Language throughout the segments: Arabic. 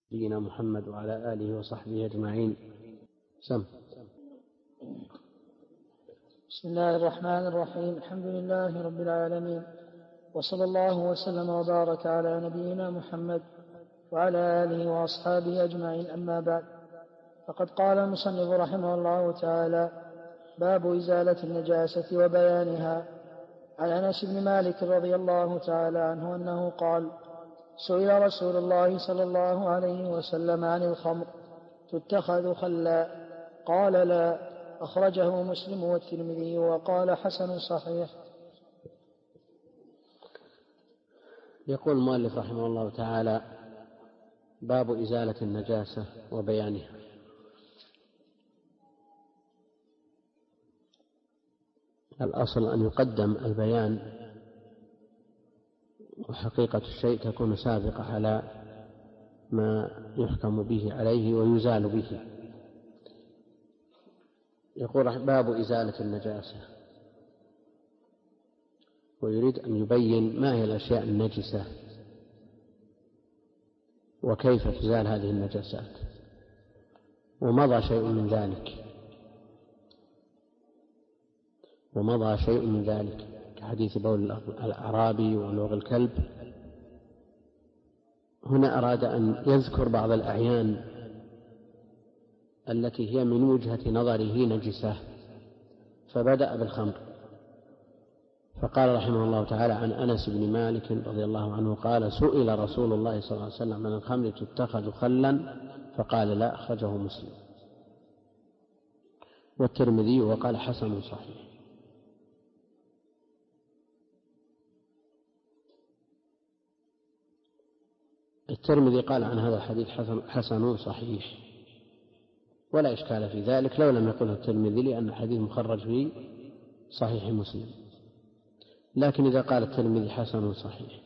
نبينا محمد وعلى آله وصحبه أجمعين. بسم الله الرحمن الرحيم. الحمد لله رب العالمين، وصلى الله وسلم وبارك على نبينا محمد وعلى آله وأصحابه أجمعين. أما بعد، فقد قال المصنف رحمه الله تعالى: باب إزالة النجاسة وبيانها. عن أنس بن مالك رضي الله تعالى عنه أنه قال: سئل رسول الله صلى الله عليه وسلم عن الخمر تتخذ خلا؟ قال: لا. أخرجه مسلم والترمذي وقال: حسن صحيح. يقول المؤلف رحمه الله تعالى: باب إزالة النجاسة وبيانها. الأصل أن يقدم البيان، وحقيقة الشيء تكون سابقة على ما يحكم به عليه ويزال به. يقول: باب إزالة النجاسة، ويريد أن يبين ما هي الأشياء النجسة وكيف تزال هذه النجاسات. ومضى شيء من ذلك كحديث بول الأعرابي ولوغ الكلب. هنا أراد أن يذكر بعض الأعيان التي هي من وجهة نظره نجسة، فبدأ بالخمر، فقال رحمه الله تعالى: عن أنس بن مالك رضي الله عنه قال: سئل رسول الله صلى الله عليه وسلم عن الخمر تتخذ خلا؟ فقال: لا. أخرجه مسلم والترمذي وقال: حسن صحيح. الترمذي قال عن هذا الحديث حسن صحيح، ولا إشكال في ذلك لو لم يقله الترمذي، لأن الحديث مخرج في صحيح مسلم. لكن إذا قال الترمذي حسن صحيح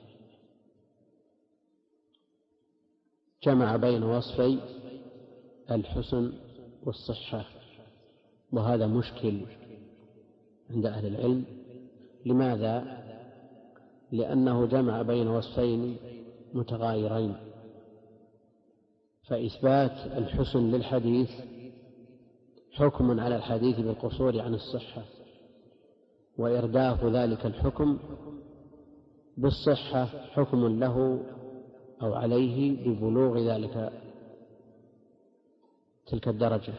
جمع بين وصفي الحسن والصحة، وهذا مشكل عند أهل العلم. لماذا؟ لأنه جمع بين وصفين متغايرين، فإثبات الحسن للحديث حكم على الحديث بالقصور عن الصحة، وإرداف ذلك الحكم بالصحة حكم له أو عليه ببلوغ تلك الدرجة.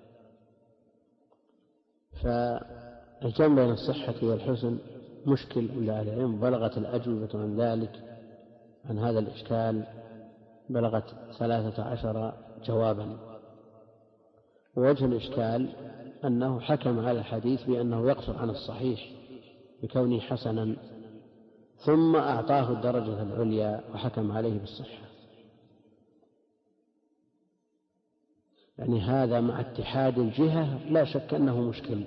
فالجمع بين الصحة والحسن مشكل عند أهل العلم. بلغت الأجوبة عن ذلك، عن هذا الإشكال، بلغت 13 جوابا. ووجه الإشكال أنه حكم على الحديث بأنه يقصر عن الصحيح بكونه حسنا، ثم أعطاه الدرجة العليا وحكم عليه بالصحة. يعني هذا مع اتحاد الجهة لا شك أنه مشكل.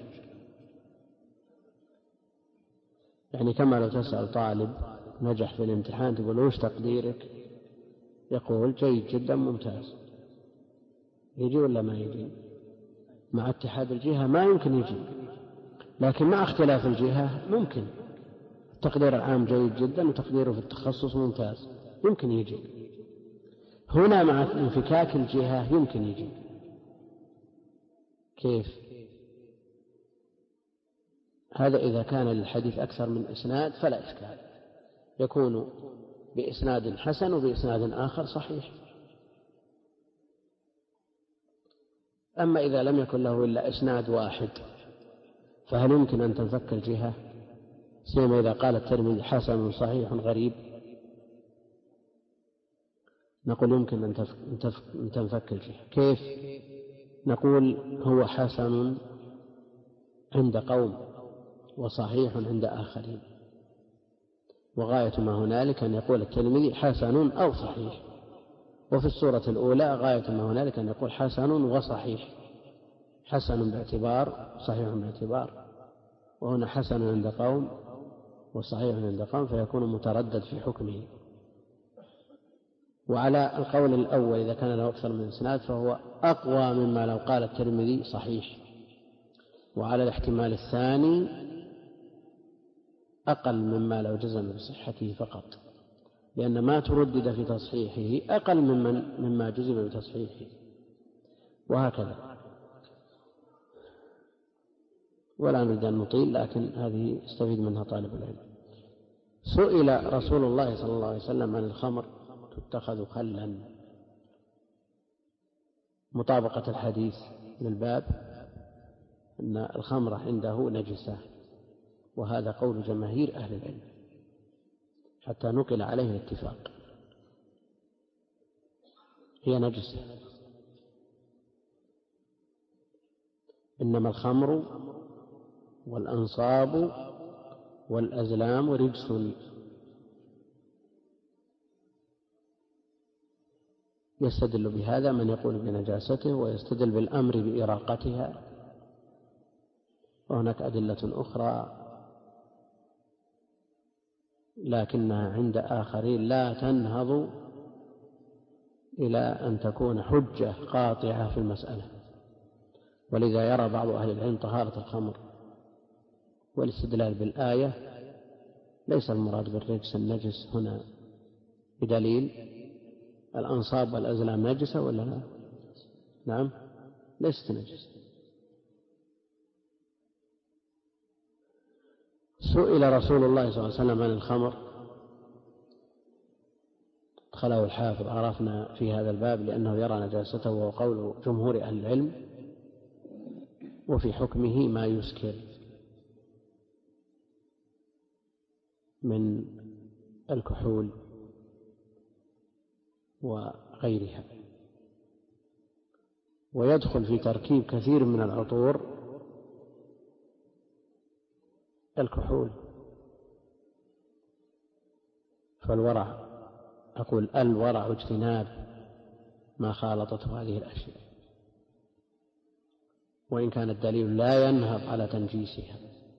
يعني كما لو تسأل طالب نجح في الامتحان تقول: وش تقديرك؟ يقول: جيد جدا ممتاز. يجي ولا ما يجي؟ مع اتحاد الجهة ما يمكن يجي، لكن مع اختلاف الجهة ممكن. التقدير العام جيد جدا وتقديره في التخصص ممتاز، يمكن يجي. هنا مع انفكاك الجهة يمكن يجي. كيف؟ هذا إذا كان للحديث أكثر من إسناد فلا إشكال، يكون بإسناد حسن وبإسناد آخر صحيح. أما إذا لم يكن له إلا إسناد واحد فهل يمكن أن تنفك الجهة؟ سيما إذا قال الترمذي حسن صحيح غريب، نقول يمكن أن تنفك الجهة. كيف؟ نقول هو حسن عند قوم وصحيح عند آخرين، وغاية ما هنالك أن يقول الترمذي حسن أو صحيح. وفي الصورة الأولى غاية ما هنالك أن يقول حسن وصحيح، حسن باعتبار صحيح باعتبار، وهنا حسن عند قوم وصحيح عند قوم، فيكون متردد في حكمه. وعلى القول الأول إذا كان له أكثر من إسناد فهو أقوى مما لو قال الترمذي صحيح، وعلى الاحتمال الثاني أقل مما لو جزم بصحته فقط. لأن ما تردد في تصحيحه أقل مما جزم بتصحيحه، وهكذا. ولا نريد أن نطيل، لكن هذه يستفيد منها طالب العلم. سئل رسول الله صلى الله عليه وسلم عن الخمر تتخذ خلا، مطابقة الحديث للباب أن الخمر عنده نجسة، وهذا قول جماهير أهل العلم حتى نقل عليه الاتفاق، هي نجسة. إنما الخمر والأنصاب والأزلام رجس، يستدل بهذا من يقول بنجاسته، ويستدل بالأمر بإراقتها. وهناك أدلة أخرى لكنها عند آخرين لا تنهض إلى أن تكون حجة قاطعة في المسألة، ولذا يرى بعض أهل العلم طهارة الخمر والاستدلال بالآية. ليس المراد بالرجس النجس هنا بدليل. الأنصاب والأزلام نجسة ولا لا؟ نعم، ليست نجسة. سئل رسول الله صلى الله عليه وسلم عن الخمر، أدخله الحافظ عرفنا في هذا الباب لأنه يرى نجاسته، وهو قول جمهور أهل العلم. وفي حكمه ما يسكر من الكحول وغيرها، ويدخل في تركيب كثير من العطور الكحول. فالورع، أقول الورع اجتناب ما خالطته هذه الأشياء، وإن كان الدليل لا ينهض على تنجيسها،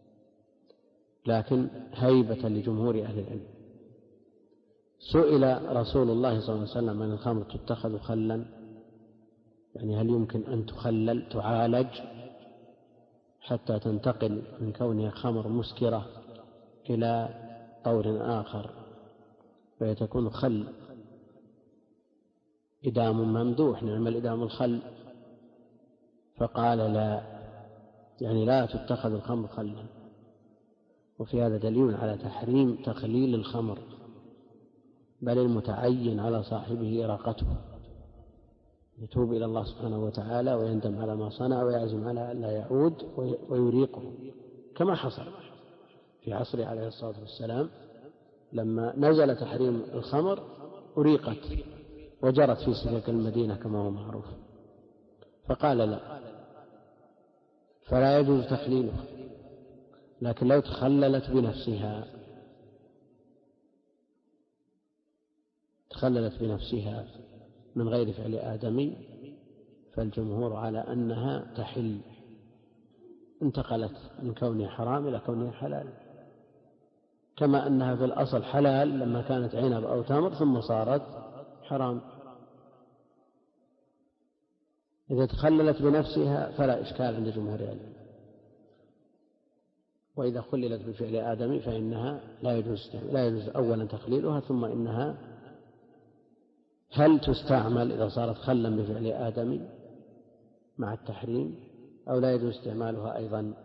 لكن هيبة لجمهور أهل العلم. سئل رسول الله صلى الله عليه وسلم عن الخمر تتخذ خلا، يعني هل يمكن أن تخلل تعالج حتى تنتقل من كونها خمر مسكرة إلى طور آخر فيتكون خل إدام ممدوح، نعم الإدام الخل. فقال لا، يعني لا تتخذ الخمر خلا. وفي هذا دليل على تحريم تخليل الخمر، بل المتعين على صاحبه إراقته، يتوب إلى الله سبحانه وتعالى ويندم على ما صنع ويعزم على أن لا يعود ويريقه، كما حصل في عصره عليه الصلاة والسلام لما نزل تحريم الخمر أريقت وجرت في سكك المدينة كما هو معروف، فقال لا، فلا يجوز تخليلها. لكن لو تخللت بنفسها من غير فعل آدمي فالجمهور على أنها تحل، انتقلت من كونها حرام إلى كونها حلال، كما أنها في الأصل حلال لما كانت عنب أو تمر ثم صارت حرام. إذا تخللت بنفسها فلا إشكال عند جمهور العلم، وإذا خللت بفعل آدمي فإنها لا يجوز أولا تخليلها، ثم إنها هل تستعمل إذا صارت خلا بفعل آدمي مع التحريم أو لا يجوز استعمالها أيضا.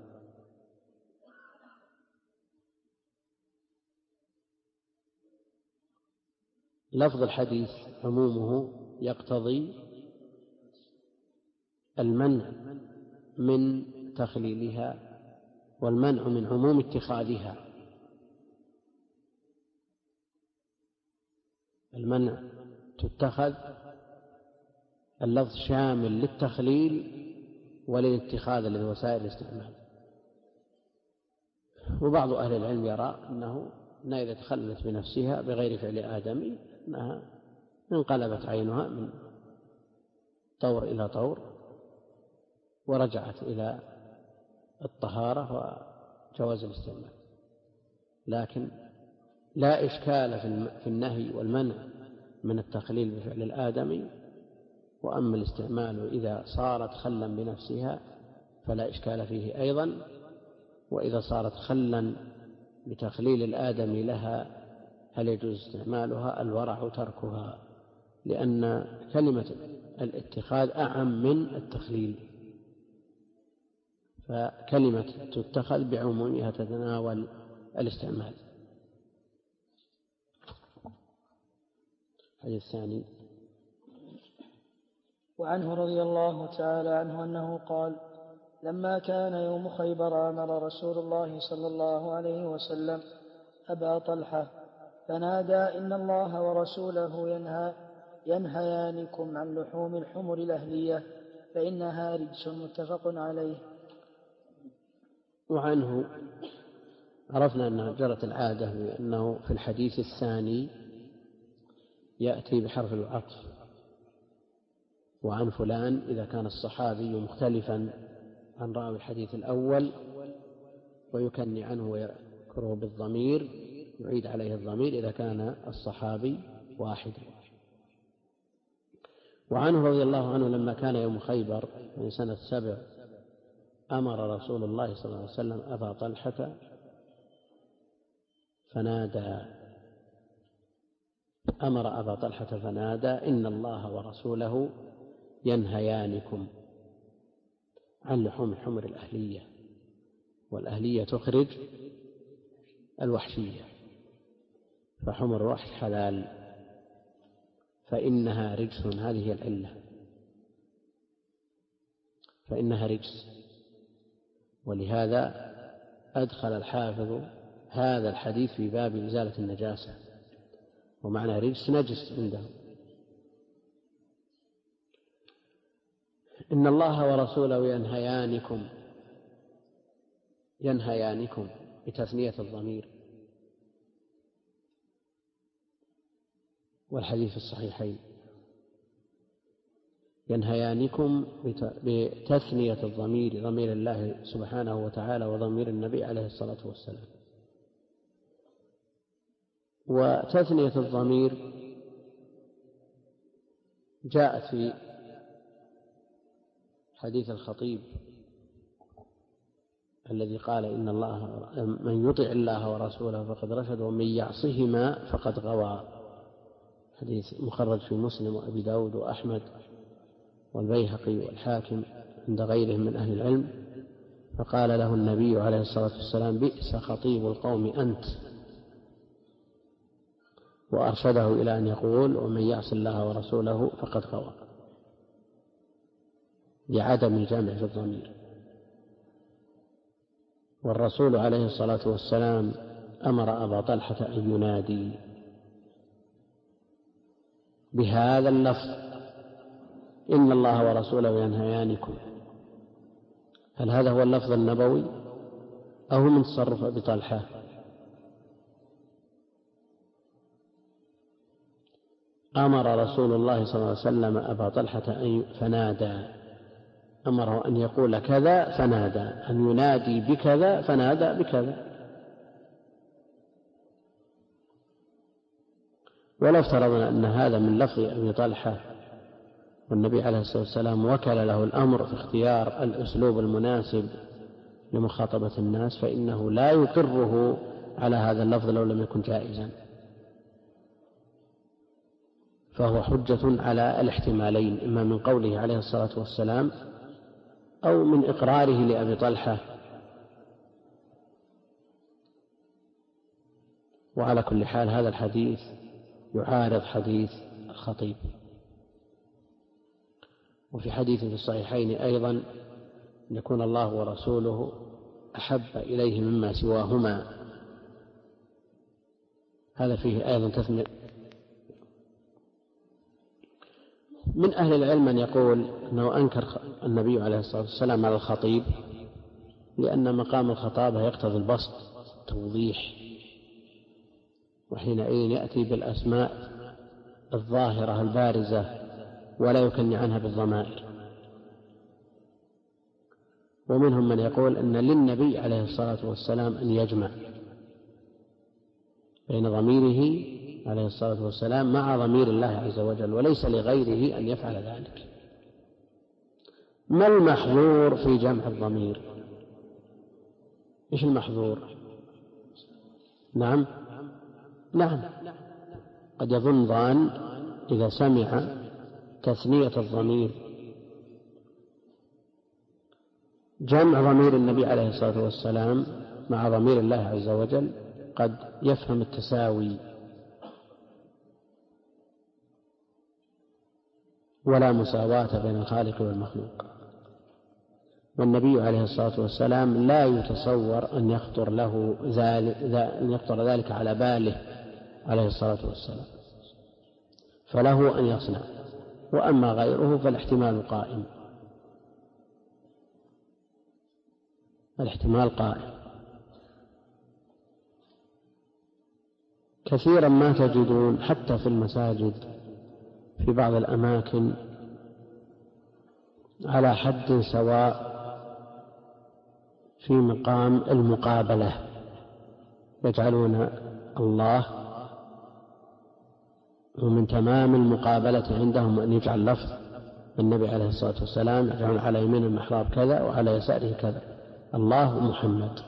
لفظ الحديث عمومه يقتضي المنع من تخليلها والمنع من عموم اتخاذها. المنع تتخذ اللفظ شامل للتخليل وللاتخاذ لوسائل الاستعمال. وبعض أهل العلم يرى أنها إذا تخللت بنفسها بغير فعل آدمي أنها انقلبت عينها من طور إلى طور ورجعت إلى الطهارة وجواز الاستعمال، لكن لا إشكال في النهي والمنع من التخليل بفعل الآدمي. وأما الاستعمال إذا صارت خلا بنفسها فلا إشكال فيه أيضا، وإذا صارت خلا بتخليل الآدمي لها هل يجوز استعمالها؟ الورع تركها، لأن كلمة الاتخاذ أعم من التخليل، فكلمة تتخذ بعمومها تتناول الاستعمال. الحديث الثاني: وعنه رضي الله تعالى عنه أنه قال: لما كان يوم خيبر أمر رسول الله صلى الله عليه وسلم أبا طلحة فنادى: إن الله ورسوله ينهيانكم عن لحوم الحمر الأهلية فإنها رجس. متفق عليه. وعنه عرفنا أنها جرت العادة بأنه في الحديث الثاني يأتي بحرف العطف، وعن فلان إذا كان الصحابي مختلفا عن راوي الحديث الأول ويكني عنه ويذكره بالضمير يعيد عليه الضمير إذا كان الصحابي واحدا. وعنه رضي الله عنه لما كان يوم خيبر من سنة 7 أمر رسول الله صلى الله عليه وسلم أبا طلحة فنادى: إن الله ورسوله ينهيانكم عن لحوم الحمر الأهلية، والأهلية تخرج الوحشية، فحمر الوحش حلال فإنها رجس. هذه هي العلة، فإنها رجس. ولهذا أدخل الحافظ هذا الحديث في باب إزالة النجاسة، ومعنى رجس نجس عنده. إن الله ورسوله ينهيانكم بتثنية الضمير، والحديث في الصحيحين ينهيانكم بتثنية الضمير، ضمير الله سبحانه وتعالى وضمير النبي عليه الصلاة والسلام. وتثنية الضمير جاءت في حديث الخطيب الذي قال: إن الله من يطع الله ورسوله فقد رشد ومن يعصهما فقد غوى. حديث مخرج في مسلم وأبي داود وأحمد والبيهقي والحاكم عند غيرهم من أهل العلم. فقال له النبي عليه الصلاة والسلام: بئس خطيب القوم أنت، وأرشده إلى أن يقول: ومن يعص الله ورسوله فقد غوى، لعدم الجمع في الضمير. والرسول عليه الصلاة والسلام أمر أبا طلحة أن ينادي بهذا اللفظ: إن الله ورسوله ينهيانكم. هل هذا هو اللفظ النبوي أو من تصرف أبي طلحة؟ أمر رسول الله صلى الله عليه وسلم أبا طلحة فنادى، أمره أن يقول كذا فنادى، أن ينادي بكذا فنادى بكذا. ولو افترضنا أن هذا من لفظ أبي طلحة والنبي عليه الصلاة والسلام وكل له الأمر في اختيار الأسلوب المناسب لمخاطبة الناس، فإنه لا يقره على هذا اللفظ لو لم يكن جائزا، فهو حجة على الاحتمالين: إما من قوله عليه الصلاة والسلام أو من إقراره لأبي طلحة. وعلى كل حال هذا الحديث يعارض حديث الخطيب. وفي حديث في الصحيحين أيضا: أن يكون الله ورسوله أحب إليه مما سواهما. هذا فيه أيضا تثنية. من أهل العلم من يقول أنه أنكر النبي عليه الصلاة والسلام على الخطيب لأن مقام الخطابة يقتضي البسط التوضيح، وحينئذ يأتي بالأسماء الظاهرة البارزة ولا يكني عنها بالضمائر. ومنهم من يقول أن للنبي عليه الصلاة والسلام أن يجمع بين ضميره عليه الصلاة والسلام مع ضمير الله عز وجل، وليس لغيره أن يفعل ذلك. ما المحظور في جمع الضمير؟ إيش المحظور؟ نعم، نعم، قد يظن ظان إذا سمع تثنية الضمير جمع ضمير النبي عليه الصلاة والسلام مع ضمير الله عز وجل قد يفهم التساوي، ولا مساواة بين الخالق والمخلوق. والنبي عليه الصلاة والسلام لا يتصور أن يخطر ذلك على باله عليه الصلاة والسلام، فله أن يصنع، وأما غيره فالاحتمال قائم، الاحتمال قائم. كثيرا ما تجدون حتى في المساجد في بعض الأماكن على حد سواء في مقام المقابلة، يجعلون الله، ومن تمام المقابلة عندهم أن يجعل لفظ النبي عليه الصلاة والسلام، يجعلون على يمين المحراب كذا وعلى يساره كذا، الله محمد.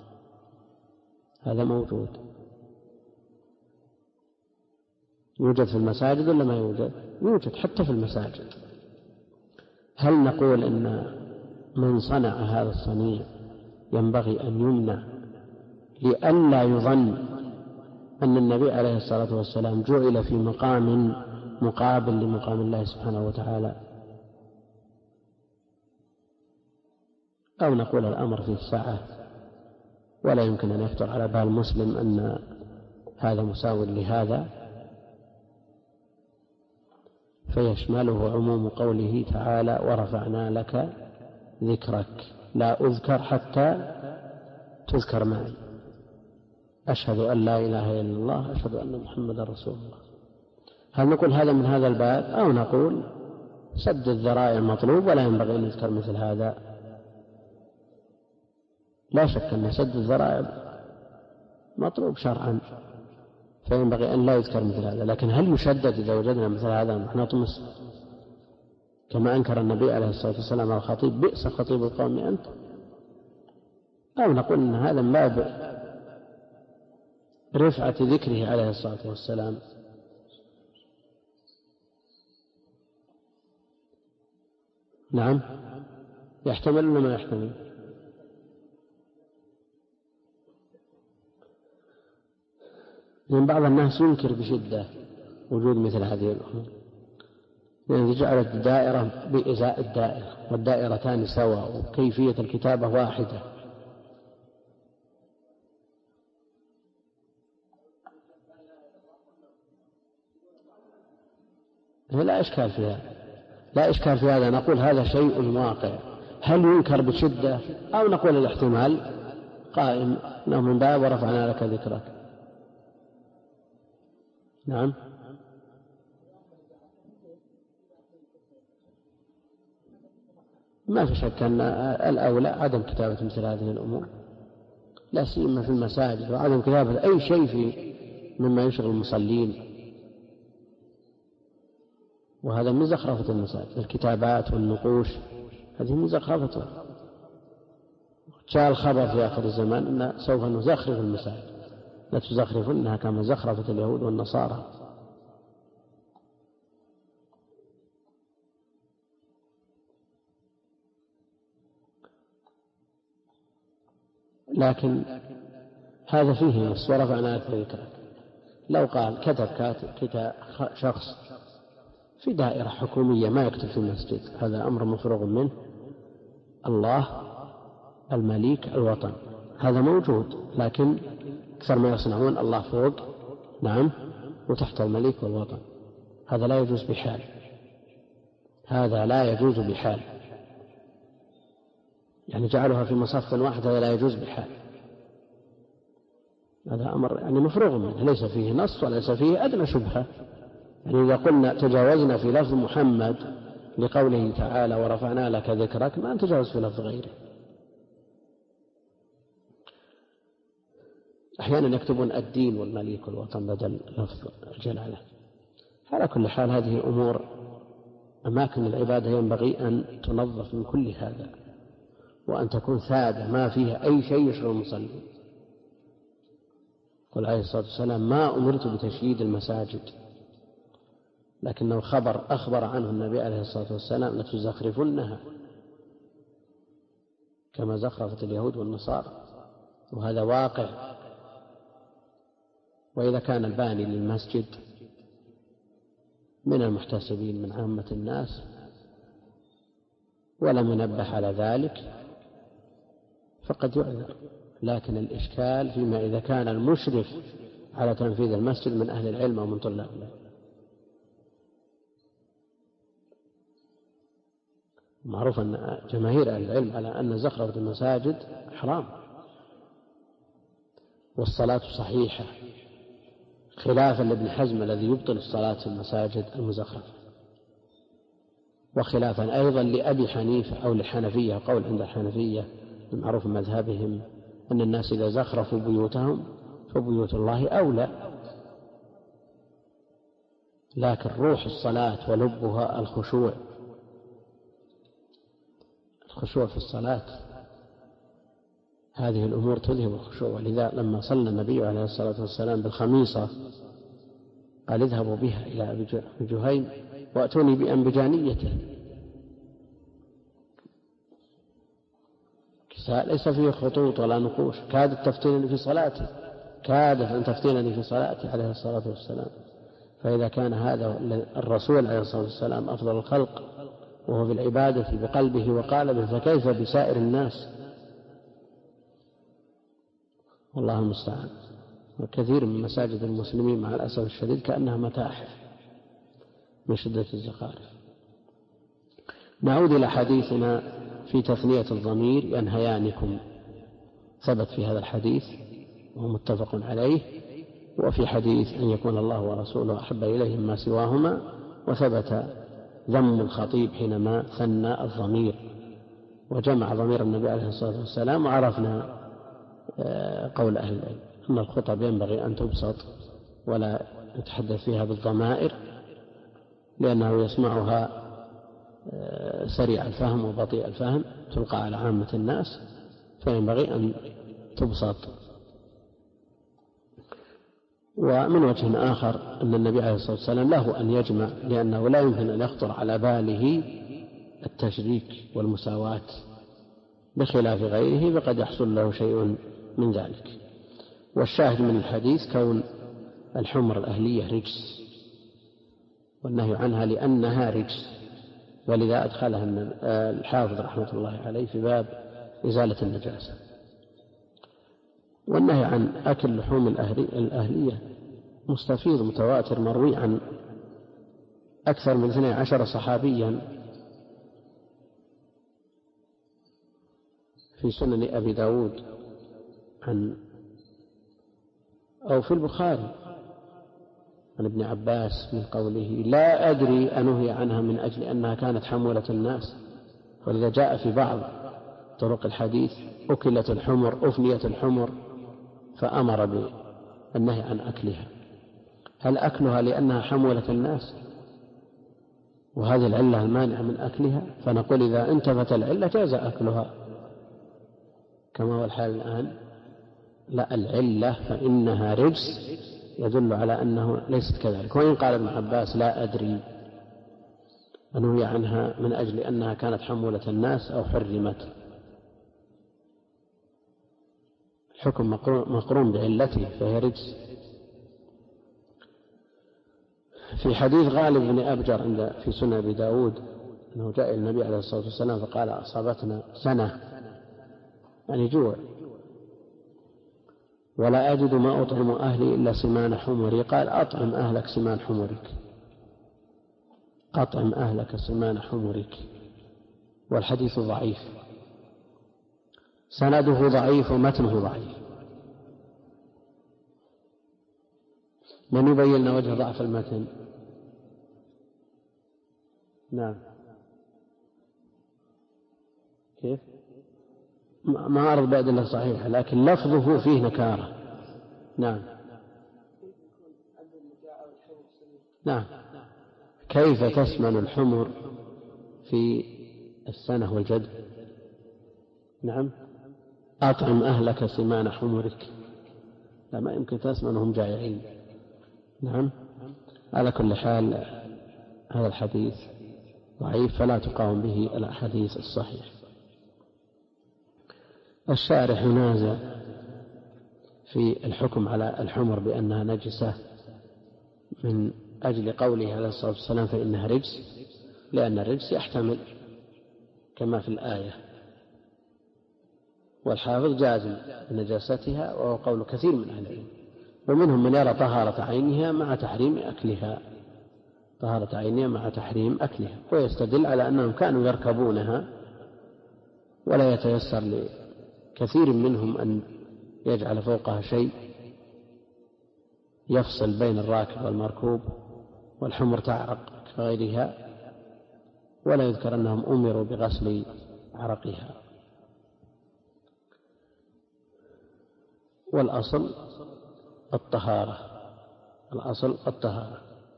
هذا موجود، يوجد في المساجد ولا ما يوجد؟ يوجد حتى في المساجد. هل نقول إن من صنع هذا الصنيع ينبغي أن يمنع لئلا يظن أن النبي عليه الصلاة والسلام جعل في مقام مقابل لمقام الله سبحانه وتعالى، أو نقول الأمر فيه سعة ولا يمكن أن يخطر على بال مسلم أن هذا مساو لهذا، فيشمله عموم قوله تعالى ورفعنا لك ذكرك، لا أذكر حتى تذكر معي، أشهد أن لا إله إلا الله، أشهد أن محمدا رسول الله. هل نقول هذا من هذا الباب، أو نقول سد الذرائع مطلوب ولا ينبغي أن يذكر مثل هذا؟ لا شك أن سد الذرائع مطلوب شرعا، فينبغي أن لا يذكر مثل هذا، لكن هل يشدد إذا وجدنا مثل هذا ونحن نطمس كما أنكر النبي عليه الصلاة والسلام على الخطيب بئس خطيب القوم أنت؟ أو نقول أن هذا من باب رفعة ذكره عليه الصلاة والسلام. نعم، يحتمل ولا ما يحتمل؟ لأن بعض الناس ينكر بشدة وجود مثل هذه الأمور، لأن جعلت الدائرة بإزاء الدائرة والدائرتان سواء وكيفية الكتابة واحدة. لا إشكال في هذا، لا إشكال في هذا، نقول هذا شيء واقع. هل ينكر بشدة أو نقول الاحتمال قائم، أنه من باب ورفعنا لك ذكرك. نعم، ما في شك أن الأولى عدم كتابة مثل هذه الأمور، لا سيما في المساجد، وعدم كتابة أي شيء مما يشغل المصلين، وهذا من زخرفة المساجد، الكتابات والنقوش هذه من زخرفتها. جاء الخبر في آخر الزمان أن سوف نزخرف المساجد، لا تزخرفنها كما زخرفت اليهود والنصارى. لكن هذا فيه نص ورفعنا لك ذكرك. لو قال كتب شخص في دائرة حكومية ما يكتب في المسجد، هذا أمر مفروغ منه، الله المليك الوطن، هذا موجود، لكن أكثر ما يصنعون الله فوق، نعم، وتحت المليك والوطن، هذا لا يجوز بحال، هذا لا يجوز بحال، يعني جعلها في مصف واحد، هذا لا يجوز بحال، هذا أمر يعني مفروغ منه، ليس فيه نص وليس فيه أدنى شبهة. يعني إذا قلنا تجاوزنا في لفظ محمد لقوله تعالى ورفعنا لك ذكرك، ما نتجاوز في لفظ غيره. أحيانا يكتبون الدين والمليك والوطن بدل لفظ الجلالة. على كل حال هذه أمور أماكن العبادة ينبغي أن تنظف من كل هذا، وأن تكون ثابتة ما فيها أي شيء يشغل المصلي. قال عليه الصلاة والسلام: ما أمرت بتشييد المساجد، لكنه أخبر عنه النبي عليه الصلاة والسلام: لتزخرفنها كما زخرفت اليهود والنصارى، وهذا واقع. وإذا كان الباني للمسجد من المحتسبين من عامة الناس ولم ينبه على ذلك فقد يعذر، لكن الإشكال فيما إذا كان المشرف على تنفيذ المسجد من أهل العلم أو من طلاب العلم. معروف أن جماهير أهل العلم على أن زخرفة المساجد حرام والصلاة صحيحة، خلافا لابن حزم الذي يبطل الصلاة في المساجد المزخرفة، وخلافا أيضا لأبي حنيفة أو للحنفية، قول عند الحنفية المعروف مذهبهم أن الناس إذا زخرفوا بيوتهم فبيوت الله أولى، لكن روح الصلاة ولبها الخشوع في الصلاة، هذه الأمور تذهب الخشوع. ولذا لما صلى النبي عليه الصلاة والسلام بالخميصة قال: اذهبوا بها إلى أبي جهيم وأتوني بأنبجانيته. كساء ليس فيه خطوط ولا نقوش، كادت أن تفتنني في صلاتي عليه الصلاة والسلام. فإذا كان هذا الرسول عليه الصلاة والسلام أفضل الخلق وهو في العبادة بقلبه وقالبه، فكيف بسائر الناس؟ والله المستعان. وكثير من مساجد المسلمين مع الأسف الشديد كأنها متاحف من شدة الزخارف. نعود إلى حديثنا في تثنية الضمير: ينهيانكم، ثبت في هذا الحديث وهو متفق عليه، وفي حديث أن يكون الله ورسوله أحب إليه مما سواهما، وثبت ذم الخطيب حينما ثنى الضمير وجمع ضمير النبي عليه الصلاة والسلام. وعرفنا قول أهل العلم أن الخطب ينبغي أن تبسط ولا يتحدث فيها بالضمائر، لأنه يسمعها سريع الفهم وبطيء الفهم، تلقى على عامة الناس، فينبغي أن تبسط. ومن وجه آخر أن النبي عليه الصلاة والسلام له أن يجمع، لأنه لا يمكن أن يخطر على باله التشريك والمساواة، بخلاف غيره فقد يحصل له شيء من ذلك. والشاهد من الحديث كون الحمر الأهلية رجس، والنهي عنها لأنها رجس، ولذا أدخلها الحافظ رحمة الله عليه في باب إزالة النجاسة. والنهي عن أكل لحوم الأهلية مستفيض متواتر مروي عن أكثر من 12 صحابيا في سنن أبي داود أو في البخاري عن ابن عباس من قوله: لا أدري أنهي عنها من أجل أنها كانت حمولة الناس. ولذا جاء في بعض طرق الحديث: أكلت الحمر، أفنيت الحمر، فأمر بالنهي عن أكلها. هل أكلها لأنها حمولة الناس وهذه العلة المانعة من أكلها؟ فنقول إذا انتفت العلة جاز أكلها كما هو الحال الآن. لا، العلة فإنها رجس يدل على أنه ليست كذلك. وإن قال ابن عباس: لا أدري أنهي عنها من أجل أنها كانت حمولة الناس أو حرمت، الحكم مقرون بعلته فهي رجس. في حديث غالب بن أبجر في سنن أبي داود أنه جاء إلى النبي عليه الصلاة والسلام فقال: أصابتنا سنة، يعني جوع، ولا أجد ما أطعم أهلي إلا سمان حمري. قال: أطعم أهلك سمان حمرك، أطعم أهلك سمان حمرك. والحديث ضعيف، سنده ضعيف ومتنه ضعيف. من يبين لنا وجه ضعف المتن؟ نعم، كيف؟ ما أعرض بأدلة صحيحة، لكن لفظه فيه نكارة. نعم. نعم. كيف تسمن الحمر في السنة والجد؟ نعم. أطعم أهلك سمان حمرك، لا ما يمكن تسمن وهم جائعين. نعم. على كل حال هذا الحديث ضعيف فلا تقاوم به الأحاديث الصحيح. الشارح ينازع في الحكم على الحمر بأنها نجسة من أجل قوله عليه الصلاة والسلام فإنها رجس، لأن الرجس يحتمل كما في الآية، والحافظ جازم بنجاستها وهو قول كثير من أهل العلم، ومنهم من يرى طهارة عينها مع تحريم أكلها، طهارة عينها مع تحريم أكلها، ويستدل على أنهم كانوا يركبونها ولا يتيسر لكثير منهم أن يجعل فوقها شيء يفصل بين الراكب والمركوب، والحمر تعرق كغيرها، ولا يذكر أنهم أمروا بغسل عرقها. والأصل الطهارة، الأصل الطهارة.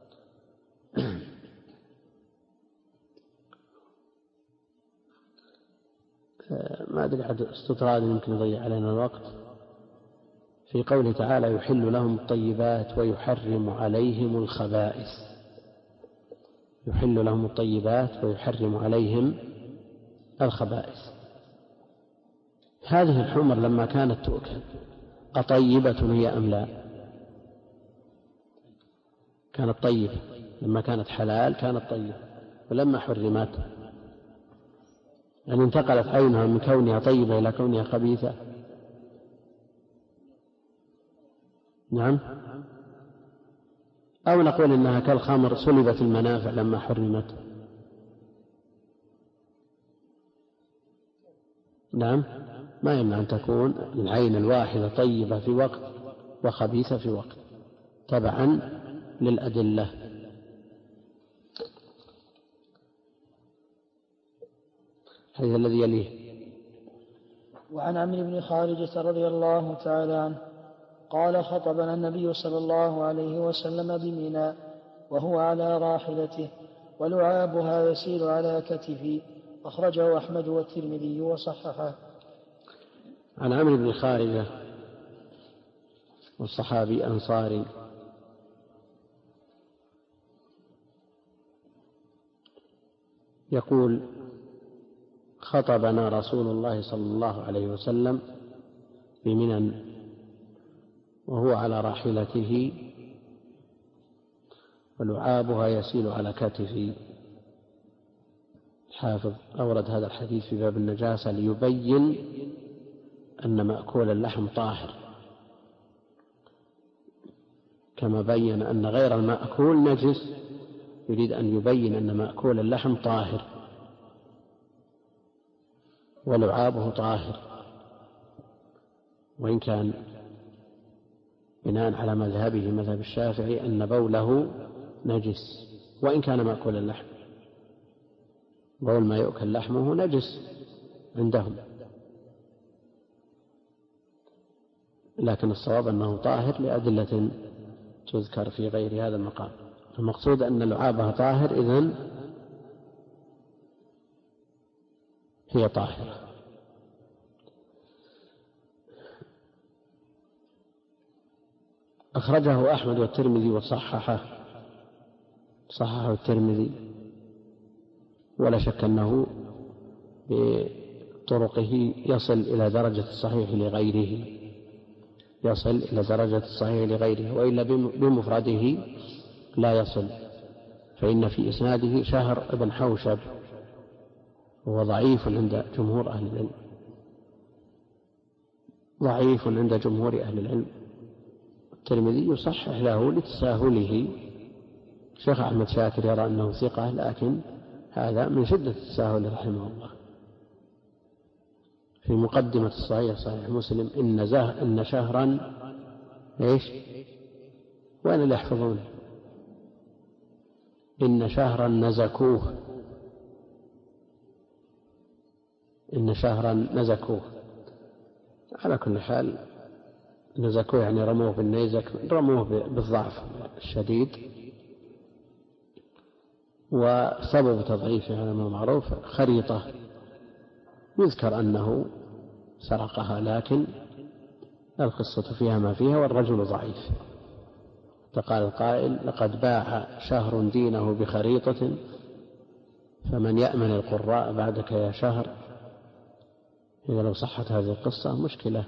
ما أدري عاد استطراد يمكن يضيع علينا الوقت. في قوله تعالى يحل لهم الطيبات ويحرم عليهم الخبائث، يحل لهم الطيبات ويحرم عليهم الخبائث. هذه الحمر لما كانت تؤكل أطيبة هي أم لا؟ كانت طيبة، لما كانت حلال كانت طيبة، ولما حرمت يعني انتقلت عينها من كونها طيبة إلى كونها خبيثة. نعم. أو نقول إنها كالخمر سلبت المنافع لما حرمت. نعم. ما يمنع أن تكون العين الواحدة طيبة في وقت وخبيثة في وقت تبعا للأدلة. هذا الذي يليه. وعن عمرو بن خارجة رضي الله تعالى عنه قال خطبنا النبي صلى الله عليه وسلم بمنى وهو على راحلته ولعابها يسيل على كتفي، أخرجه أحمد والترمذي وصححه. عن عمرو بن خارجة والصحابي أنصاري يقول خطبنا رسول الله صلى الله عليه وسلم بمنى وهو على راحلته ولعابها يسيل على كتفي. الحافظ أورد هذا الحديث في باب النجاسة ليبين أن مأكول اللحم طاهر، كما بين أن غير المأكول نجس، يريد أن يبين أن مأكول اللحم طاهر ولعابه طاهر، وإن كان بناء على مذهبه مذهب الشافعي أن بوله نجس وإن كان مأكول اللحم، بول ما يؤكل لحمه نجس عندهم، لكن الصواب أنه طاهر لأدلة تذكر في غير هذا المقام. المقصود أن لعابها طاهر، إذن هي طاهرة. أخرجه أحمد والترمذي وصححه الترمذي، ولا شك أنه بطرقه يصل إلى درجة الصحيح لغيره، وإلا بمفرده لا يصل، فإن في إسناده شهر بن حوشب وهو ضعيف عند جمهور أهل العلم، الترمذي يصحح له لتساهله. شيخ أحمد شاكر يرى أنه ثقة، لكن هذا من شدة التساهل رحمه الله. في مقدمة صحيح مسلم إن شهرا إيش؟ وين اللي يحفظون؟ إن شهرا نزكوه. على كل حال نزكوه يعني رموه بالنيزك، رموه بالضعف الشديد، وسبب تضعيفه على ما معروف خريطة يذكر أنه سرقها، لكن القصة فيها ما فيها والرجل ضعيف. فقال القائل: لقد باع شهر دينه بخريطة فمن يأمن القراء بعدك يا شهر. إذا لو صحت هذه القصة مشكلة.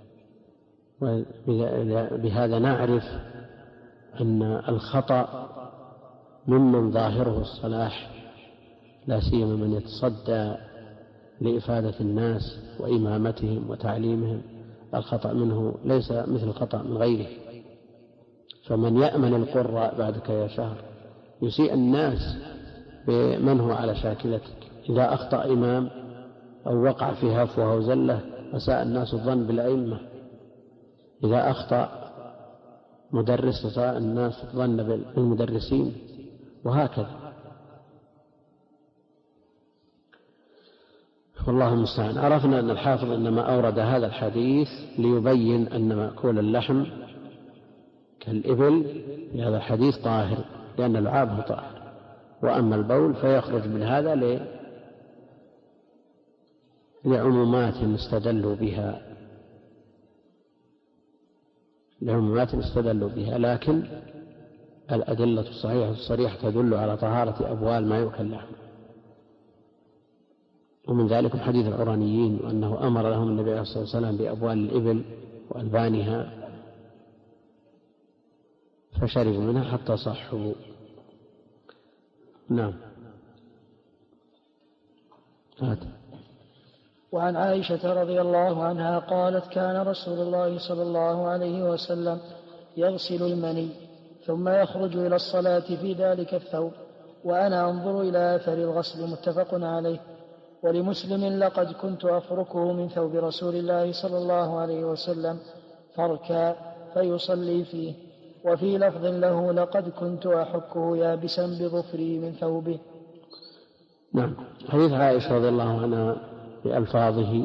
وبهذا نعرف أن الخطأ ممن ظاهره الصلاح، لا سيما من يتصدى لإفادة الناس وإمامتهم وتعليمهم، الخطأ منه ليس مثل الخطأ من غيره. فمن يأمن القراء بعدك يا شهر يسيء الناس بمن هو على شاكلتك. إذا أخطأ إمام أو وقع في هفوة أو زلة أساء الناس الظن بالأئمة. إذا أخطأ مدرس أساء الناس الظن بالمدرسين، وهكذا. والله المستعان. عرفنا أن الحافظ إنما أورد هذا الحديث ليبين أن مأكول اللحم كالإبل في هذا الحديث طاهر، لأن لعابه طاهر، وأما البول فيخرج من هذا لعمومات استدلوا بها، لكن الأدلة الصحيحة الصريحة تدل على طهارة أبوال ما يؤكل لحمه. ومن ذلك حديث العرانيين، وأنه أمر لهم النبي عليه الصلاة والسلام بأبوال الإبل وألبانها فشربوا منها حتى صحوا. نعم. وعن عائشة رضي الله عنها قالت: كان رسول الله صلى الله عليه وسلم يغسل المني ثم يخرج إلى الصلاة في ذلك الثوب وأنا أنظر إلى أثر الغسل. متفق عليه. ولمسلم: لقد كنت أفركه من ثوب رسول الله صلى الله عليه وسلم فركا فيصلي فيه. وفي لفظ له: لقد كنت أحكه يابسا بظفري من ثوبه. نعم. حديث عائشة رضي الله عنها بألفاظه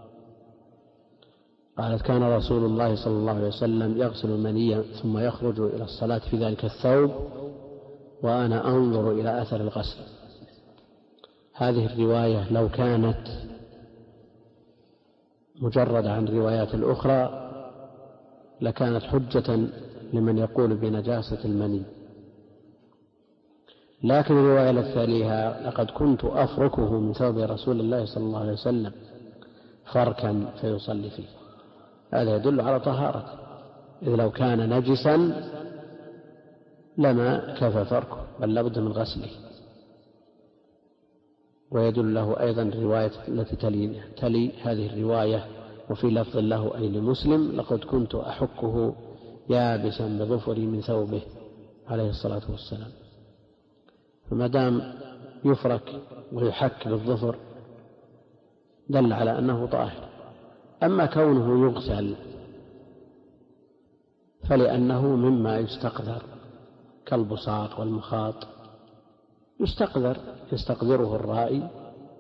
قالت: كان رسول الله صلى الله عليه وسلم يغسل المني ثم يخرج إلى الصلاة في ذلك الثوب وأنا أنظر إلى أثر الغسل. هذه الرواية لو كانت مجرد عن الروايات الأخرى لكانت حجة لمن يقول بنجاسة المني، لكن الرواية التالية: لقد كنت أفركه من ثوب رسول الله صلى الله عليه وسلم فركا فيصلي فيه، هذا يدل على طهارته، إذ لو كان نجسا لما كفى فركه بل لابد من غسله. ويدل له أيضا الرواية التي تلي هذه الرواية: وفي لفظ له أي لمسلم: لقد كنت أحكه يابسا بظفري من ثوبه عليه الصلاة والسلام. فما دام يفرك ويحك بالظفر دل على أنه طاهر. أما كونه يغسل فلأنه مما يستقذر كالبصاق والمخاط، يستقذره الرائي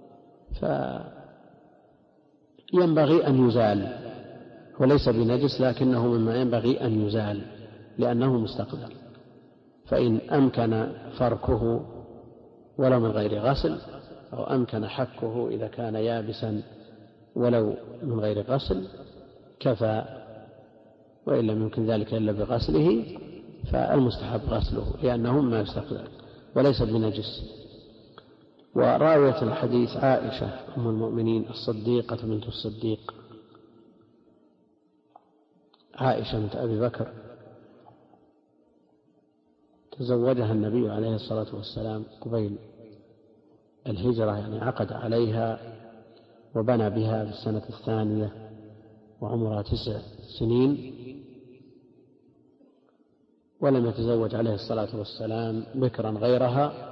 فينبغي أن يزال، وليس بنجس لكنه مما ينبغي أن يزال لأنه مستقذر. فإن أمكن فركه ولو من غير غسل، أو أمكن حكه إذا كان يابسا ولو من غير غسل كفى، وإن لم يمكن ذلك إلا بغسله فالمستحب غسله لأنه مما يستقذر وليس بنجس. وراوية الحديث عائشة أم المؤمنين الصديقة بنت الصديق، عائشة بنت أبي بكر، تزوجها النبي عليه الصلاة والسلام قبيل الهجرة، يعني عقد عليها وبنى بها في السنة 2 وعمرها 9 سنين، ولم يتزوج عليه الصلاة والسلام بكرا غيرها،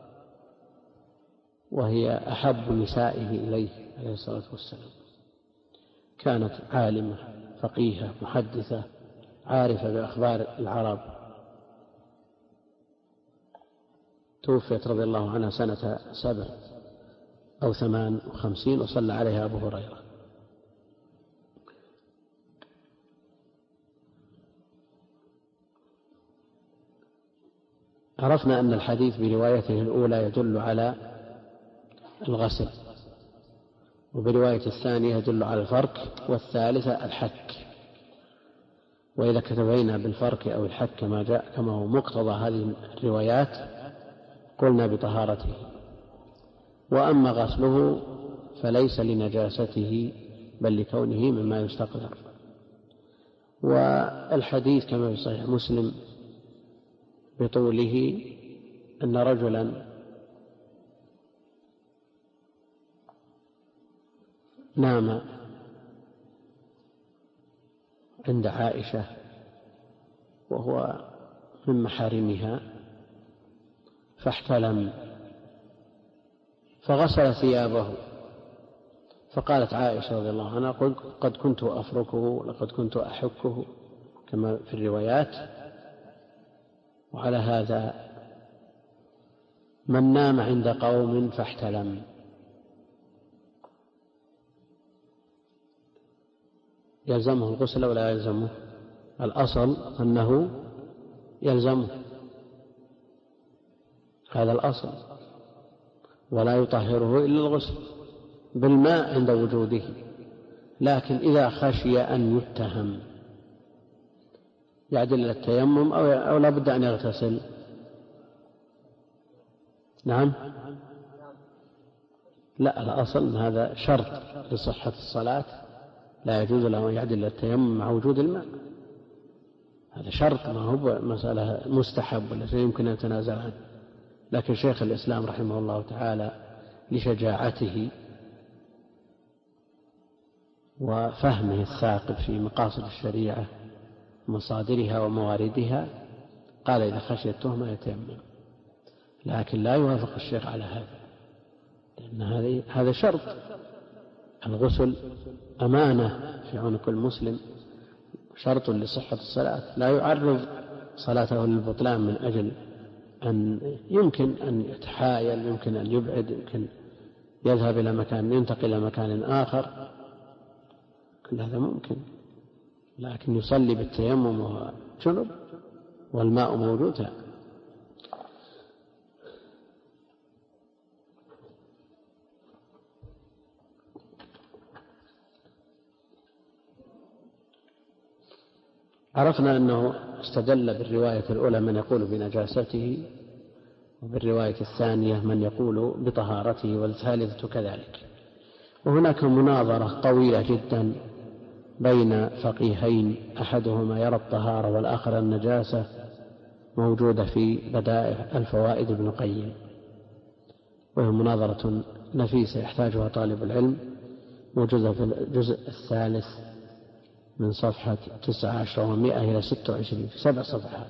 وهي أحب نسائه إليه عليه الصلاة والسلام. كانت عالمة فقيهة محدثة عارفة بأخبار العرب. توفيت رضي الله عنها سنة 7 أو 58 وصلى عليها أبو هريرة. عرفنا أن الحديث بروايته الأولى يدل على الغسل، وبرواية الثانية يدل على الفرك، والثالثة الحك. وإذا اكتفينا بالفرك أو الحك كما جاء كما هو مقتضى هذه الروايات قلنا بطهارته. وأما غسله فليس لنجاسته بل لكونه مما يستقذر. والحديث كما في صحيح مسلم بطوله أن رجلا نام عند عائشة وهو من محارمها فاحتلم فغسل ثيابه، فقالت عائشة رضي الله عنها قد كنت أفركه لقد كنت أحكه كما في الروايات. وعلى هذا من نام عند قوم فاحتلم يلزمه الغسل ولا يلزمه؟ الأصل أنه يلزمه، هذا الأصل، ولا يطهره إلا الغسل بالماء عند وجوده. لكن إذا خشي أن يتهم يعدل إلى التيمم أو لا بد أن يغتسل. نعم، لا، الأصل هذا شرط لصحة الصلاة، لا يجوز له أن يعدل إلى التيمم مع وجود الماء، هذا شرط، ما هو مسألة مستحب ولا شيء يمكن أن يتنازل عنه. لكن شيخ الإسلام رحمه الله تعالى لشجاعته وفهمه الثاقب في مقاصد الشريعة مصادرها ومواردها قال إذا خشي التهمة يتيمم. لكن لا يوافق الشيخ على هذا، لأن هذا شرط. الغسل أمانة في عنق المسلم، شرط لصحة الصلاة، لا يعرض صلاته للبطلان من أجل أن يمكن أن يتحايل، يمكن أن يبعد، يمكن يذهب إلى مكان، ينتقل إلى مكان آخر، كل هذا ممكن. لكن يصلي بالتيمم وهو جنب والماء موجود. عرفنا أنه استدل بالرواية الأولى من يقول بنجاسته، وبالرواية الثانية من يقول بطهارته، والثالثة كذلك. وهناك مناظرة قوية جدا بين فقيهين، أحدهما يرى الطهارة والآخر النجاسة، موجودة في بدائع الفوائد ابن القيم، وهي مناظرة نفيسة يحتاجها طالب العلم، موجودة في الجزء الثالث من صفحة 19 و100 إلى 26 في 7 صفحات.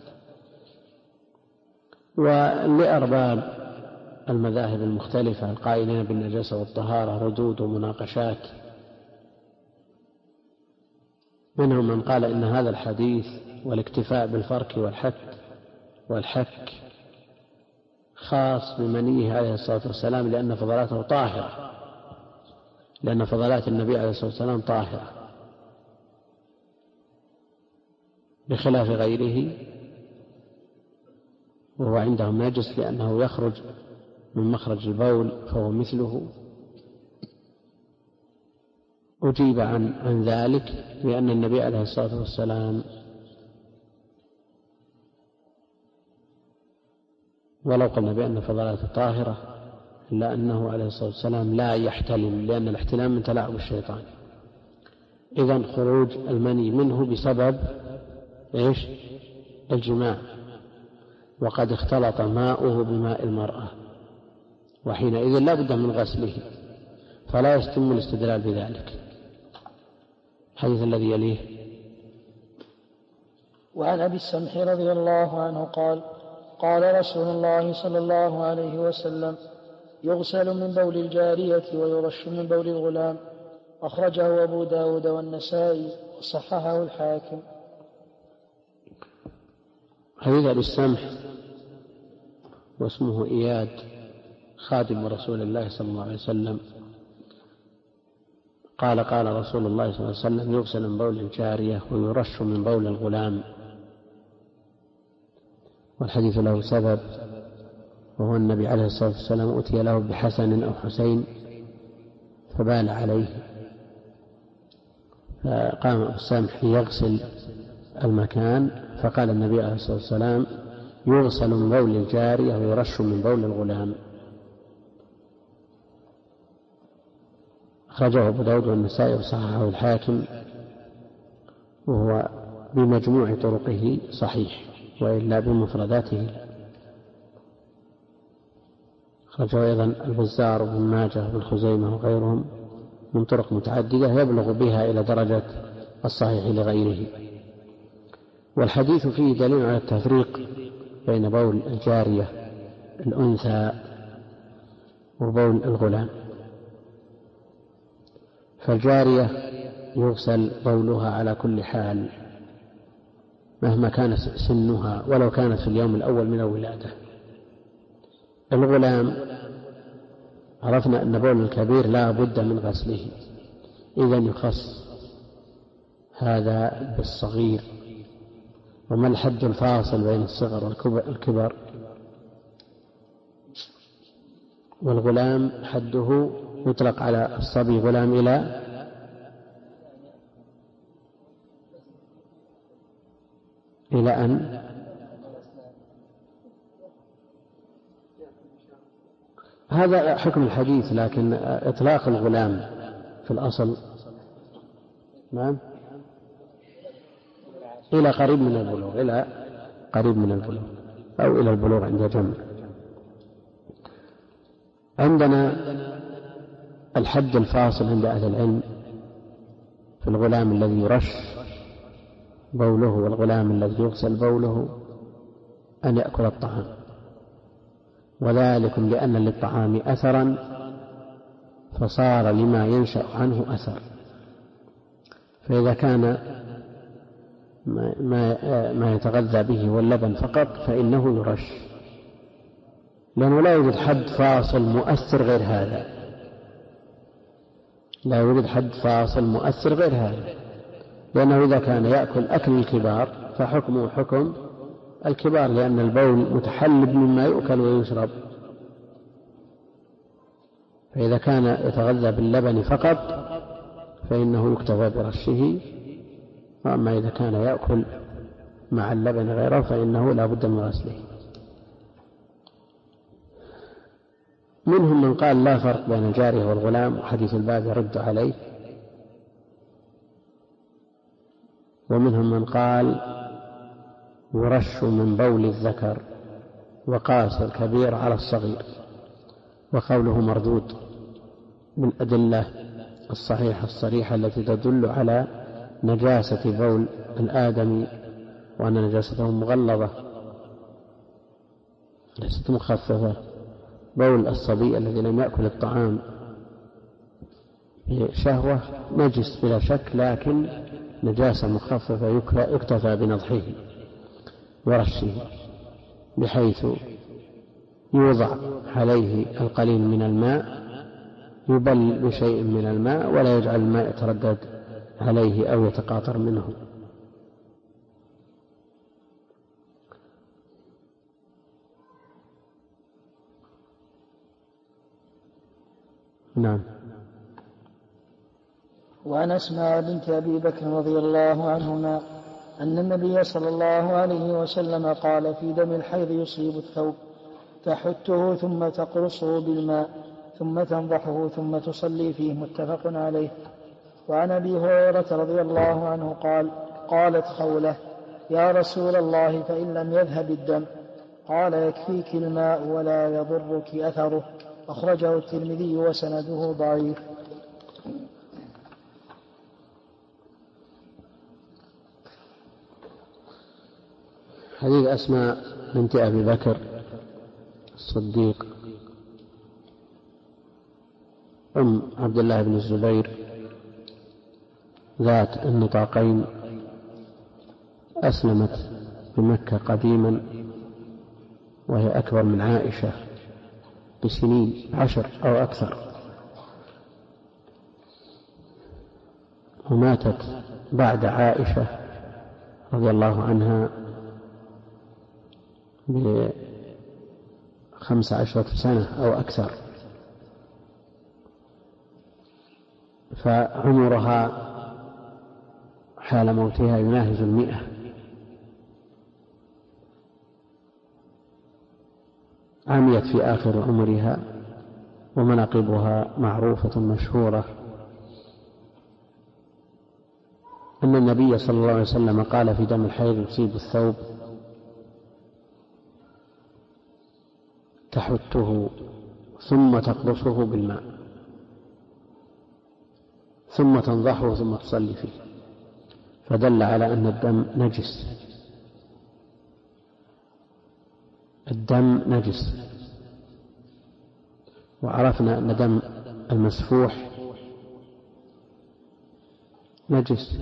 ولأرباب المذاهب المختلفة القائلين بالنجاسة والطهارة ردود ومناقشات. منهم من قال إن هذا الحديث والاكتفاء بالفرك والحك خاص بمنيه عليه الصلاة والسلام، لأن فضلاته طاهرة، لأن فضلات النبي عليه الصلاة والسلام طاهرة بخلاف غيره، وهو عندهم نجس لأنه يخرج من مخرج البول فهو مثله. أجيب عن ذلك بأن النبي عليه الصلاة والسلام ولو قلنا بأن فضلاته طاهرة إلا أنه عليه الصلاة والسلام لا يحتلم، لأن الاحتلام من تلاعب الشيطان. إذن خروج المني منه بسبب الجماع، وقد اختلط ماؤه بماء المرأة، وحينئذ لا بد من غسله، فلا يتم الاستدلال بذلك. الحديث الذي يليه: وعن أبي السمح رضي الله عنه قال: قال رسول الله صلى الله عليه وسلم: يغسل من بول الجارية ويرش من بول الغلام. أخرجه أبو داود والنسائي وصححه الحاكم. حديث أبي السمح واسمه إياد، خادم رسول الله صلى الله عليه وسلم، قال: قال رسول الله صلى الله عليه وسلم: يغسل من بول الجارية ويرش من بول الغلام. والحديث له سبب، وهو النبي عليه الصلاة والسلام أتي له بحسن أو حسين فبال عليه، فقام أبو السمح يغسل المكان، فقال النبي عليه الصلاة والسلام: يغسل من بول الجارية ويرش من بول الغلام. أخرجه أبو داود والنسائي وصححه الحاكم، وهو بمجموع طرقه صحيح، وإلا بمفرداته. أخرجه أيضا البزار وابن ماجه وابن خزيمة وغيرهم من طرق متعددة يبلغ بها إلى درجة الصحيح لغيره. والحديث فيه دليل على التفريق بين بول الجارية الأنثى وبول الغلام. فالجارية يغسل بولها على كل حال مهما كان سنها، ولو كانت في اليوم الأول من الولادة. الغلام عرفنا أن بول الكبير لا بد من غسله، إذن يخص هذا بالصغير. وما الحد الفاصل بين الصغر والكبر؟ والغلام حده يطلق على الصبي غلام إلى أن هذا حكم الحديث، لكن إطلاق الغلام في الأصل نعم إلى قريب من البلوغ، إلى قريب من البلوغ أو إلى البلوغ عند جمع. عندنا الحد الفاصل عند أهل العلم في الغلام الذي يرش بوله والغلام الذي يغسل بوله أن يأكل الطعام، وذلك لأن للطعام أثرا فصار لما ينشأ عنه أثر. فإذا كان ما يتغذى به واللبن فقط فإنه يرش، لأنه لا يوجد حد فاصل مؤثر غير هذا، لا يوجد حد فاصل مؤثر غير هذا، لأنه إذا كان يأكل أكل الكبار فحكمه حكم الكبار، لأن البول متحلب مما يؤكل ويشرب. فإذا كان يتغذى باللبن فقط فإنه يكتفى برشه، وأما إذا كان يأكل مع اللبن غيره فإنه لا بد من غسله. منهم من قال لا فرق بين الجارية والغلام، وحديث الباب يرد عليه. ومنهم من قال يرش من بول الذكر وقاس الكبير على الصغير، وقوله مردود بالأدلة الصحيحة الصريحة التي تدل على نجاسة بول الآدمي، وأن نجاسته مغلظة ليست مخففة. بول الصبي الذي لم يأكل الطعام بشهوة نجس بلا شك، لكن نجاسة مخففة يكتفى بنضحه ورشه، بحيث يوضع عليه القليل من الماء، يبل بشيء من الماء ولا يجعل الماء يتردد عليه أو يتقاطر منه. نعم. وعن أسماء بنت أبي بكر رضي الله عنهما أن النبي صلى الله عليه وسلم قال في دم الحيض يصيب الثوب تحته ثم تقرصه بالماء ثم تنضحه ثم تصلي فيه، متفق عليه. وعن أبي هريرة رضي الله عنه قالت خولة: يا رسول الله فإن لم يذهب الدم؟ قال: يكفيك الماء ولا يضرك أثره. أخرجه الترمذي وسنده ضعيف. حديث أسماء بنت أبي بكر الصديق أم عبد الله بن الزبير ذات النطاقين، أسلمت بمكة قديما وهي أكبر من عائشة بسنين 10 أو أكثر، وماتت بعد عائشة رضي الله عنها ب15 سنة أو أكثر، فعمرها حال موتها يناهز 100. عميت في آخر عمرها، ومناقبها معروفة مشهورة، أن النبي صلى الله عليه وسلم قال في دم الحيض يصيب الثوب تحته ثم تقرصه بالماء ثم تنضحه ثم تصلي فيه، فدل على أن الدم نجس. الدم نجس، وعرفنا أن دم المسفوح نجس،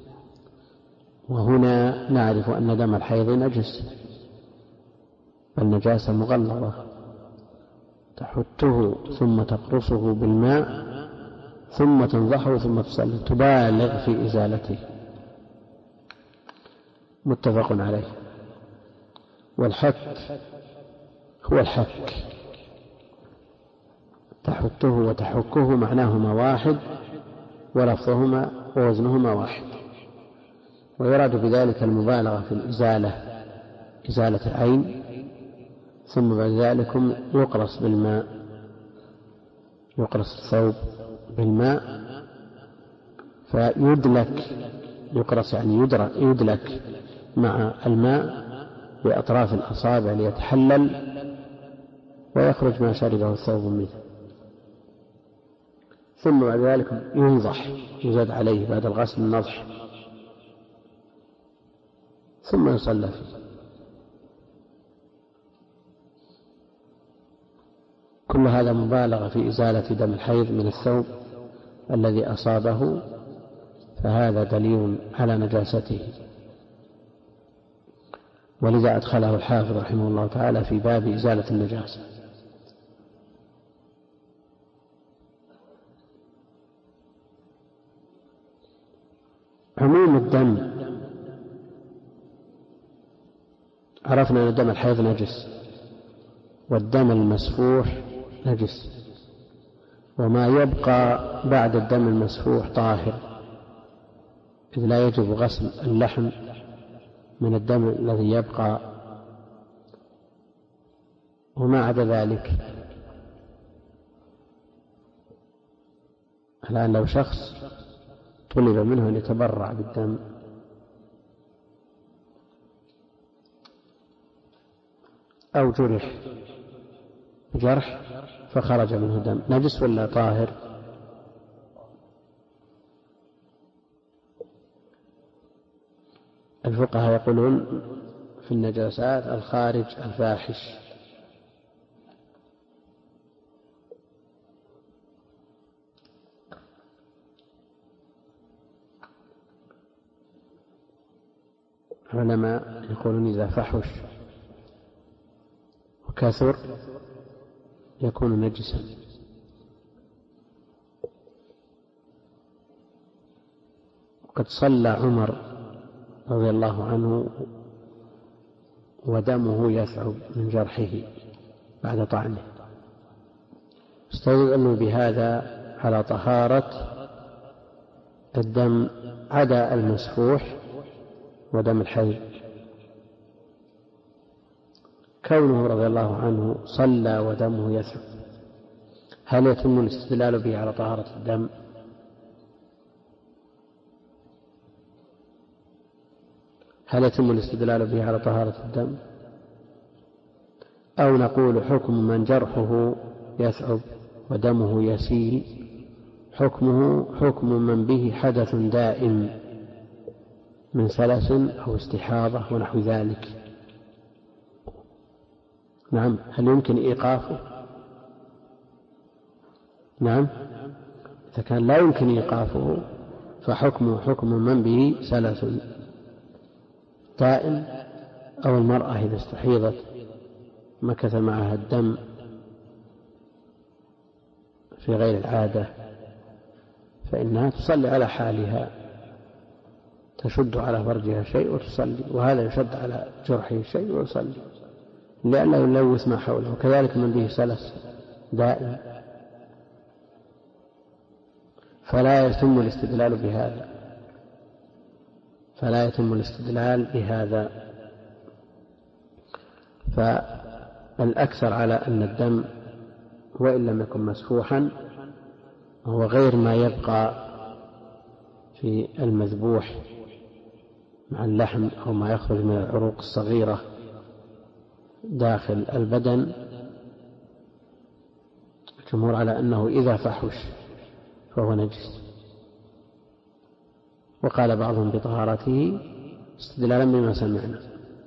وهنا نعرف أن دم الحيض نجس، بل نجاسة مغلظة. تحته ثم تقرصه بالماء ثم تنضحه ثم تصلي، تبالغ في إزالته. متفق عليه. والحك هو الحك، تحته وتحكه معناهما واحد، ولفظهما ووزنهما واحد، ويراد بذلك المبالغة في الإزالة، إزالة العين، ثم بعد ذلك يقرص بالماء، يقرص الثوب بالماء فيدلك، يقرص يعني يدلك مع الماء بأطراف الأصابع ليتحلل ويخرج ما شربه الثوب منه، ثم بعد ذلك ينضح، يزاد عليه بعد الغسل النضح، ثم يصلى فيه. كل هذا مبالغة في إزالة دم الحيض من الثوب الذي أصابه، فهذا دليل على نجاسته، ولذا أدخله الحافظ رحمه الله تعالى في باب إزالة النجاسة. عموم الدم، عرفنا أن دم الحيض نجس، والدم المسفوح نجس، وما يبقى بعد الدم المسفوح طاهر، إذ لا يجب غسل اللحم من الدم الذي يبقى، وما عدا ذلك. الآن لو شخص طلب منه أن يتبرع بالدم أو جرح فخرج منه دم، نجس ولا طاهر؟ الفقهاء يقولون في النجاسات الخارج الفاحش، العلماء يقولون إذا فحش وكثر يكون نجسا. وقد صلى عمر رضي الله عنه ودمه يثعب من جرحه بعد طعنه، استدلوا بهذا على طهارة الدم عدا المسفوح ودم الحيض. كونه رضي الله عنه صلى ودمه يثعب، هل يتم الاستدلال به على طهارة الدم؟ هل يتم الاستدلال به على طهارة الدم؟ أو نقول حكم من جرحه يثعب ودمه يسيل حكمه حكم من به حدث دائم من سلس أو استحاضة ونحو ذلك. نعم، هل يمكن إيقافه؟ نعم، إذا كان لا يمكن إيقافه فحكمه حكم من به سلس دائم، أو المرأة إذا استحيضت مكث معها الدم في غير العادة فإنها تصلي على حالها، تشد على فرجها شيء وتصلي، وهذا يشد على جرحه شيء ويصلي لئلا يلوث ما حوله. وكذلك من به سلس دائم، فلا يتم الاستدلال بهذا، فلا يتم الاستدلال بهذا. الأكثر على أن الدم وإن لم يكن مسفوحا هو غير ما يبقى في المذبوح مع اللحم أو ما يخرج من العروق الصغيرة داخل البدن. الجمهور على أنه إذا فحش فهو نجس، وقال بعضهم بطهارته استدلالا بما سمعنا.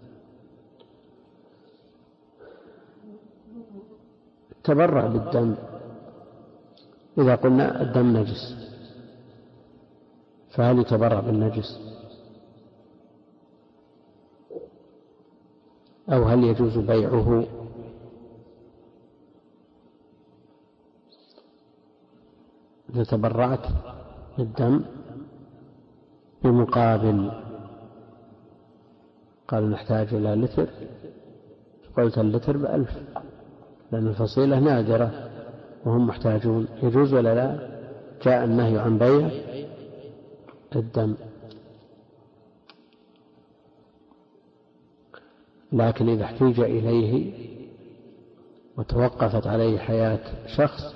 تبرع بالدم، إذا قلنا الدم نجس فهل يتبرع بالنجس أو هل يجوز بيعه؟ إذا تبرعت بالدم بمقابل قال نحتاج إلى لتر، قلت اللتر ب1000 لأن الفصيلة نادرة وهم محتاجون، يجوز ولا لا؟ جاء النهي عن بيع الدم، لكن إذا احتيج إليه وتوقفت عليه حياة شخص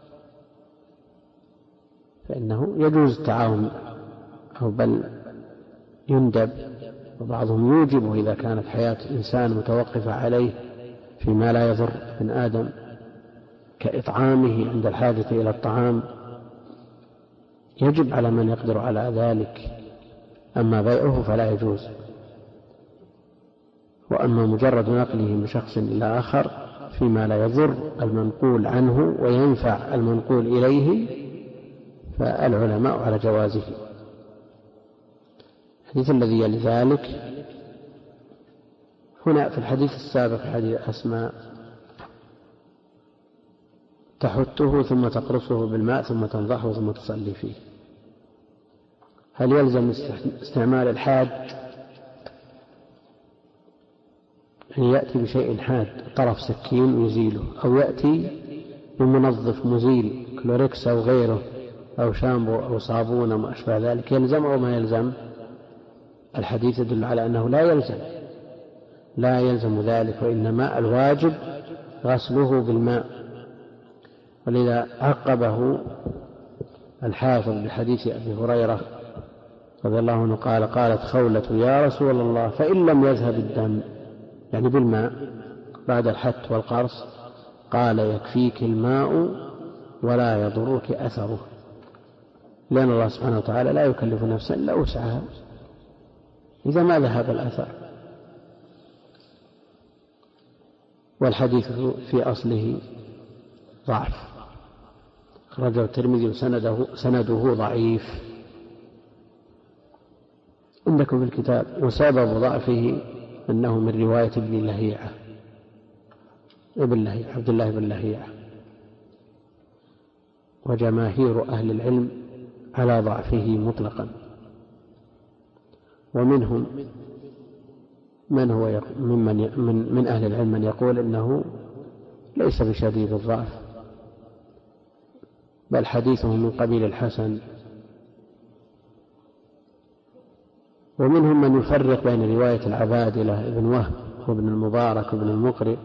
فإنه يجوز التعاون، أو بل يندب، وبعضهم يوجب إذا كانت حياة إنسان متوقفة عليه فيما لا يضر ابن آدم كإطعامه عند الحاجة إلى الطعام، يجب على من يقدر على ذلك. أما بيعه فلا يجوز. وأما مجرد نقله من شخص إلى آخر فيما لا يضر المنقول عنه وينفع المنقول إليه فالعلماء على جوازه. الحديث الذي يلي ذلك هنا في الحديث السابق حديث أسماء تحته ثم تقرصه بالماء ثم تنضحه ثم تصلي فيه، هل يلزم استعمال الحاد أن يأتي بشيء حاد طرف سكين ويزيله، أو يأتي بمنظف مزيل كلوريكس أو غيره أو شامبو أو صابون أو ما أشبه ذلك، يلزم أو ما يلزم؟ الحديث يدل على أنه لا يلزم ذلك، وإنما الواجب غسله بالماء. ولذا عقبه الحافظ بحديث أبي هريرة رضي الله عنه قال قالت خولة يا رسول الله فإن لم يذهب الدم، يعني بالماء بعد الحت والقرص، قال يكفيك الماء ولا يضرك أثره، لأن الله سبحانه وتعالى لا يكلف نفسا إلا وسعها إذا ما ذهب الأثر. والحديث في أصله ضعف، أخرجه الترمذي سنده ضعيف عندكم في الكتاب، وسبب ضعفه أنه من رواية ابن لهيعة عبد الله بن لهيعة، وجماهير أهل العلم على ضعفه مطلقا، ومنهم من هو من أهل العلم من يقول إنه ليس بشديد الضعف بل حديثه من قبيل الحسن، ومنهم من يفرق بين رواية العبادلة ابن وهب وابن المبارك وابن المقرئ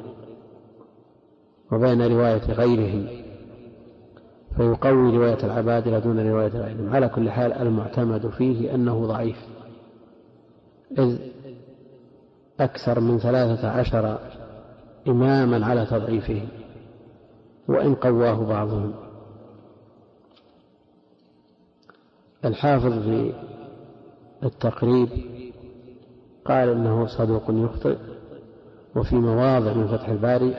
وبين رواية غيرهم فيقوي رواية العبادلة دون رواية غيرهم. على كل حال المعتمد فيه أنه ضعيف، إذ أكثر من 13 إماما على تضعيفه وإن قواه بعضهم. الحافظ في التقريب قال إنه صدوق يخطئ، وفي مواضع من فتح الباري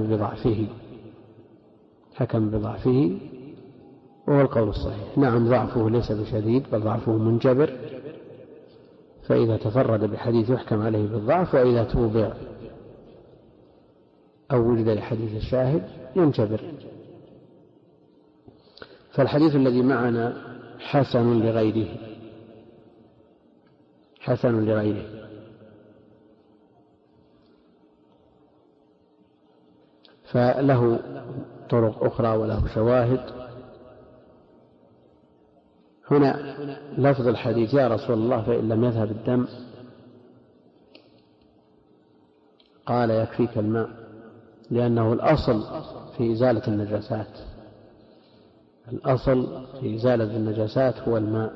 حكم بضعفه وهو القول الصحيح. نعم ضعفه ليس بشديد بل ضعفه منجبر، فإذا تفرد بحديث يحكم عليه بالضعف، وإذا توبع أو وجد لحديث الشاهد ينجبر. فالحديث الذي معنا حسن لغيره فله طرق أخرى وله شواهد. هنا لفظ الحديث يا رسول الله فإن لم يذهب الدم، قال يكفيك الماء لأنه الأصل في إزالة النجاسات، الأصل في إزالة النجاسات هو الماء،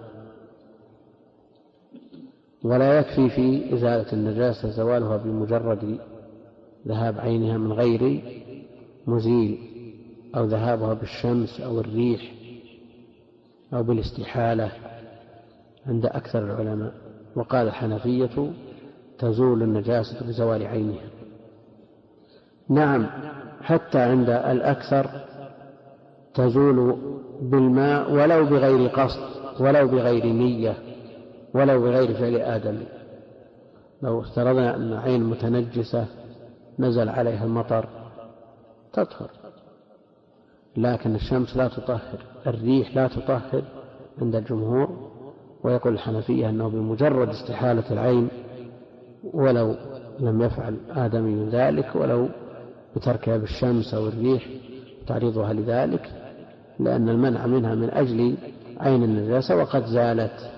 ولا يكفي في إزالة النجاسة زوالها بمجرد ذهاب عينها من غير مزيل، أو ذهابها بالشمس أو الريح أو بالاستحالة عند أكثر العلماء. وقال الحنفية تزول النجاسة بزوال عينها. نعم، حتى عند الأكثر تزول بالماء ولو بغير قصد، ولو بغير نية، ولو بغير فعل آدم. لو افترضنا أن عين متنجسة نزل عليها المطر تطهر، لكن الشمس لا تطهر، الريح لا تطهر عند الجمهور. ويقول الحنفية أنه بمجرد استحالة العين ولو لم يفعل آدمي ذلك، ولو بتركها بالشمس أو الريح تعريضها لذلك، لأن المنع منها من أجل عين النجاسة وقد زالت.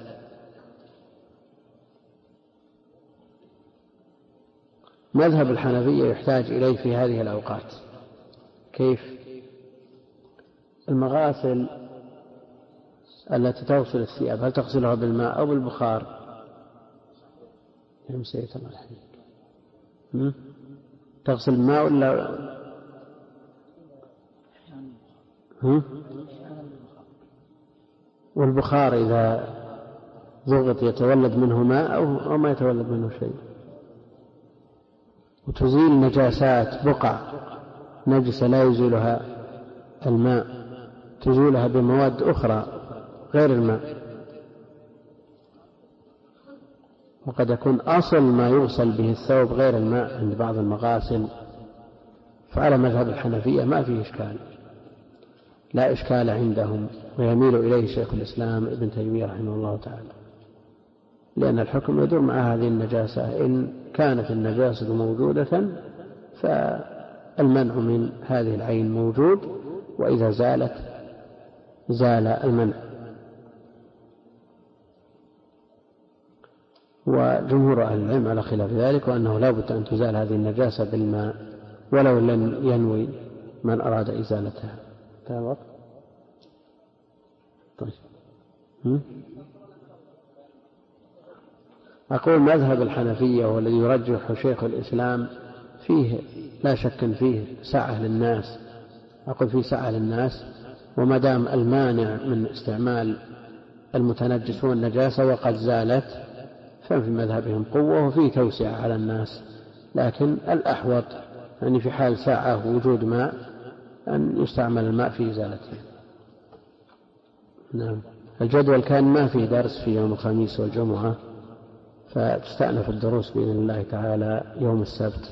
مذهب الحنفية يحتاج إليه في هذه الأوقات. كيف؟ المغاسل التي تغسل الثياب هل تغسلها بالماء أو بالبخار؟ نسيت الله الحين. تغسل الماء ولا والبخار إذا ضغط يتولد منه ماء أو ما يتولد منه شيء؟ وتزيل نجاسات، بقع نجسة لا يزيلها الماء، تزيلها بمواد أخرى غير الماء. وقد يكون أصل ما يغسل به الثوب غير الماء عند بعض المغاسل، فعلى مذهب الحنفية ما فيه إشكال، لا إشكال عندهم، ويميل إليه شيخ الإسلام ابن تيمية رحمه الله تعالى، لأن الحكم يدور مع هذه النجاسة. إن كانت النجاسة موجودة فالمنع من هذه العين موجود، وإذا زالت زال المنع. وجمهور أهل العلم على خلاف ذلك، وأنه لا بد أن تزال هذه النجاسة بالماء ولو لم ينوي من أراد إزالتها. طيب. أقول مذهب الحنفية والذي يرجح شيخ الإسلام فيه لا شك فيه سعة للناس، أقول فيه سعة للناس، وما دام المانع من استعمال المتنجس والنجاسة وقد زالت ففي مذهبهم قوة وفيه توسعة على الناس. لكن الأحوط يعني في حال ساعة وجود ماء أن يستعمل الماء في إزالته. نعم. الجدول كان ما فيه درس في يوم الخميس والجمعة، فتستأنف الدروس بإذن الله تعالى يوم السبت.